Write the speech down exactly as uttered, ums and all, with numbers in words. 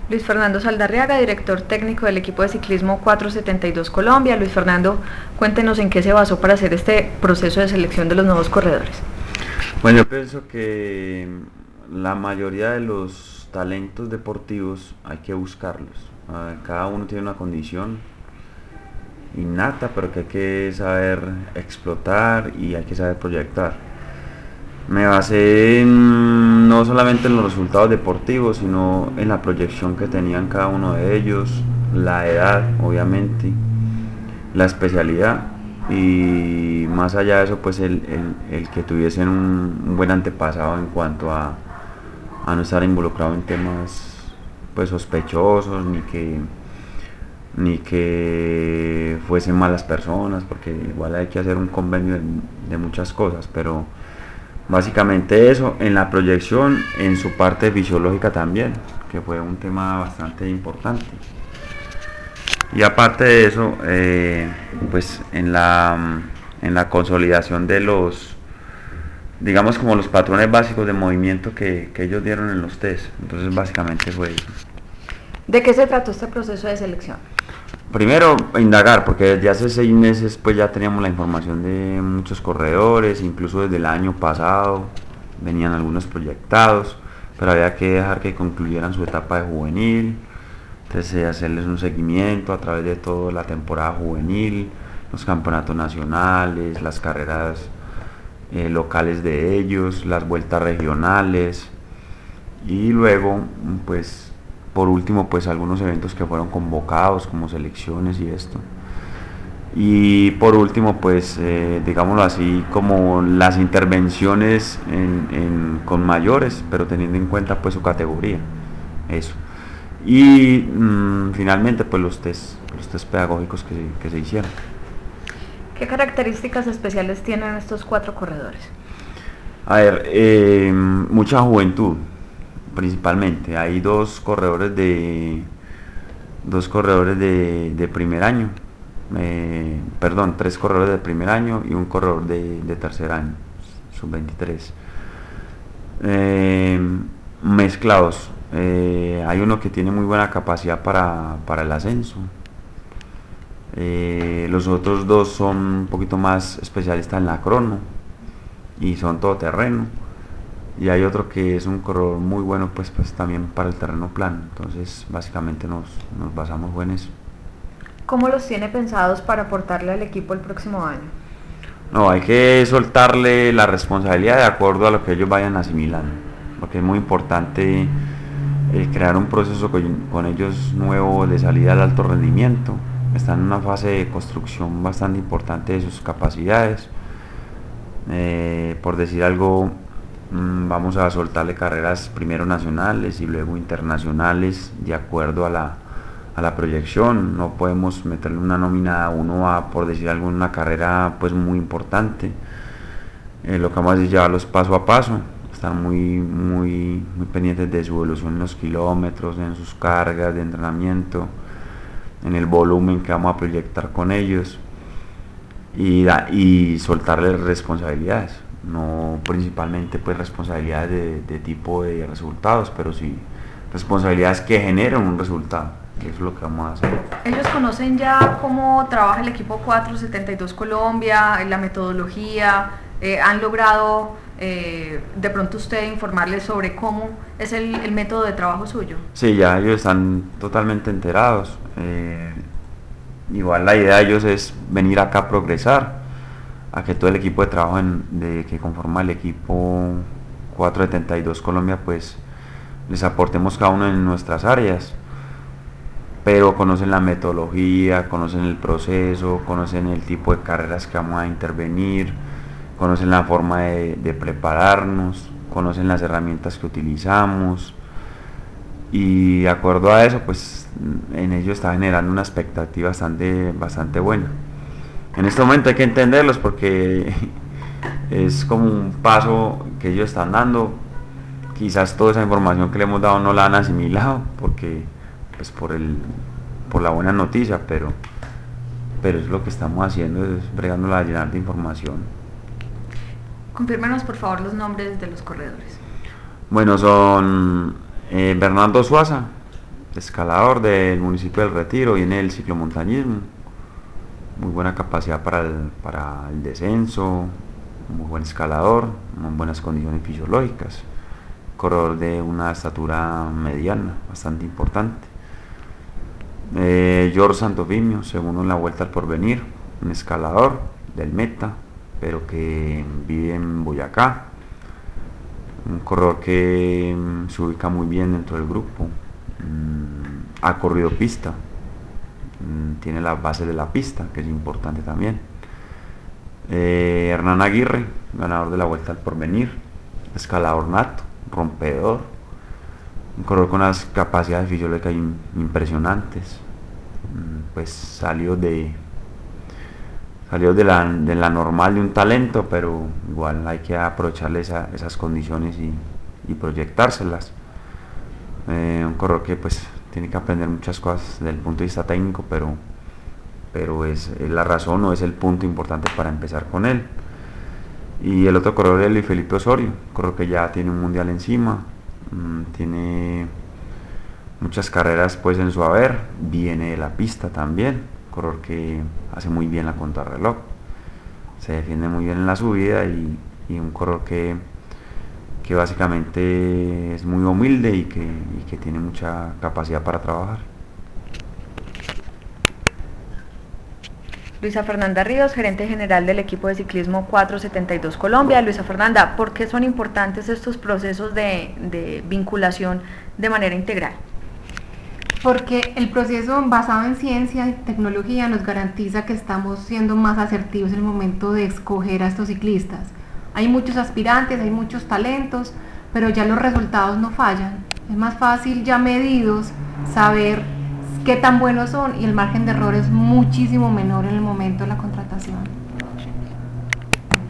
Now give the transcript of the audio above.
Luis Fernando Saldarriaga, director técnico del equipo de ciclismo cuatrocientos setenta y dos Colombia. Luis Fernando, cuéntenos en qué se basó para hacer este proceso de selección de los nuevos corredores. Bueno, yo pienso que la mayoría de los talentos deportivos hay que buscarlos. Cada uno tiene una condición innata, pero que hay que saber explotar y hay que saber proyectar. Me basé en, no solamente en los resultados deportivos, sino en la proyección que tenían cada uno de ellos, la edad, obviamente, la especialidad y más allá de eso, pues el, el, el que tuviesen un, un buen antepasado en cuanto a, a no estar involucrado en temas pues sospechosos, ni que ni que fuesen malas personas, porque igual hay que hacer un convenio de, de muchas cosas, pero básicamente eso, en la proyección, en su parte fisiológica también, que fue un tema bastante importante. Y aparte de eso, eh, pues en la, en la consolidación de los, digamos como los patrones básicos de movimiento que, que ellos dieron en los test. Entonces básicamente fue eso. ¿De qué se trató este proceso de selección? Primero, indagar, porque desde hace seis meses pues ya teníamos la información de muchos corredores, incluso desde el año pasado venían algunos proyectados, pero había que dejar que concluyeran su etapa de juvenil, entonces eh, hacerles un seguimiento a través de toda la temporada juvenil, los campeonatos nacionales, las carreras eh, locales de ellos, las vueltas regionales y luego pues por último pues algunos eventos que fueron convocados como selecciones y esto, y por último pues eh, digámoslo así como las intervenciones en, en, con mayores, pero teniendo en cuenta pues su categoría, eso, y mmm, finalmente pues los test los test pedagógicos que, que se hicieron. ¿Qué características especiales tienen estos cuatro corredores? A ver, eh, mucha juventud principalmente. Hay dos corredores de dos corredores de, de primer año, eh, perdón, tres corredores de primer año y un corredor de, de tercer año, sub veintitrés. Eh, mezclados. Eh, hay uno que tiene muy buena capacidad para, para el ascenso. Eh, los otros dos son un poquito más especialistas en la crono y son todoterreno. Y hay otro que es un corredor muy bueno pues, pues también para el terreno plano. Entonces básicamente nos, nos basamos en eso. ¿Cómo los tiene pensados para aportarle al equipo el próximo año? No, hay que soltarle la responsabilidad de acuerdo a lo que ellos vayan asimilando, porque es muy importante eh, crear un proceso con, con ellos nuevo de salida al alto rendimiento. Están en una fase de construcción bastante importante de sus capacidades. Eh, por decir algo, vamos a soltarle carreras primero nacionales y luego internacionales de acuerdo a la, a la proyección. No podemos meterle una nómina a uno a, por decir algo, una carrera pues muy importante. Eh, lo que vamos a decir, llevarlos paso a paso, estar muy, muy, muy pendientes de su evolución en los kilómetros, en sus cargas de entrenamiento, en el volumen que vamos a proyectar con ellos y, da, y soltarles responsabilidades. No principalmente pues responsabilidades de, de tipo de resultados, pero sí responsabilidades que generen un resultado. Eso es lo que vamos a hacer. ¿Ellos conocen ya cómo trabaja el equipo cuatrocientos setenta y dos Colombia, la metodología? Eh, ¿Han logrado eh, de pronto usted informarles sobre cómo es el, el método de trabajo suyo? Sí, ya ellos están totalmente enterados. Eh, igual la idea de ellos es venir acá a progresar, a que todo el equipo de trabajo en, de, que conforma el equipo cuatrocientos setenta y dos Colombia pues les aportemos cada uno en nuestras áreas, pero conocen la metodología, conocen el proceso, conocen el tipo de carreras que vamos a intervenir, conocen la forma de, de prepararnos, conocen las herramientas que utilizamos, y de acuerdo a eso pues en ellos está generando una expectativa bastante, bastante buena. En este momento hay que entenderlos porque es como un paso que ellos están dando. Quizás toda esa información que le hemos dado no la han asimilado porque pues por el por la buena noticia, pero pero es lo que estamos haciendo, es bregándola a llenar de información. Confírmenos por favor los nombres de los corredores. Bueno, son eh, Bernardo Suaza, escalador del municipio del Retiro, viene del ciclomontañismo, muy buena capacidad para el, para el descenso, muy buen escalador, muy buenas condiciones fisiológicas, corredor de una estatura mediana, bastante importante. Eh, George Santofimio, segundo en la Vuelta al Porvenir, un escalador del Meta, pero que vive en Boyacá, un corredor que mm, se ubica muy bien dentro del grupo, mm, ha corrido pista, mm, tiene las bases de la pista, que es importante también. Eh, Hernán Aguirre, ganador de la Vuelta al Porvenir, escalador nato, rompedor, un corredor con unas capacidades fisiológicas impresionantes, mm, pues salió de salió de la, de la normal de un talento, pero igual hay que aprovecharle esa, esas condiciones y, y proyectárselas. Eh, un corredor que pues tiene que aprender muchas cosas desde el punto de vista técnico, pero, pero es, es la razón o es el punto importante para empezar con él. Y el otro corredor es Luis Felipe Osorio, corredor que ya tiene un mundial encima, mmm, tiene muchas carreras pues en su haber, viene de la pista también, corredor que hace muy bien la contrarreloj, se defiende muy bien en la subida y, y un corredor que, que básicamente es muy humilde y que, y que tiene mucha capacidad para trabajar. Luisa Fernanda Ríos, gerente general del equipo de ciclismo cuatrocientos setenta y dos Colombia. Luisa Fernanda, ¿por qué son importantes estos procesos de, de vinculación de manera integral? Porque el proceso basado en ciencia y tecnología nos garantiza que estamos siendo más asertivos en el momento de escoger a estos ciclistas. Hay muchos aspirantes, hay muchos talentos, pero ya los resultados no fallan. Es más fácil ya medidos saber qué tan buenos son y el margen de error es muchísimo menor en el momento de la contratación.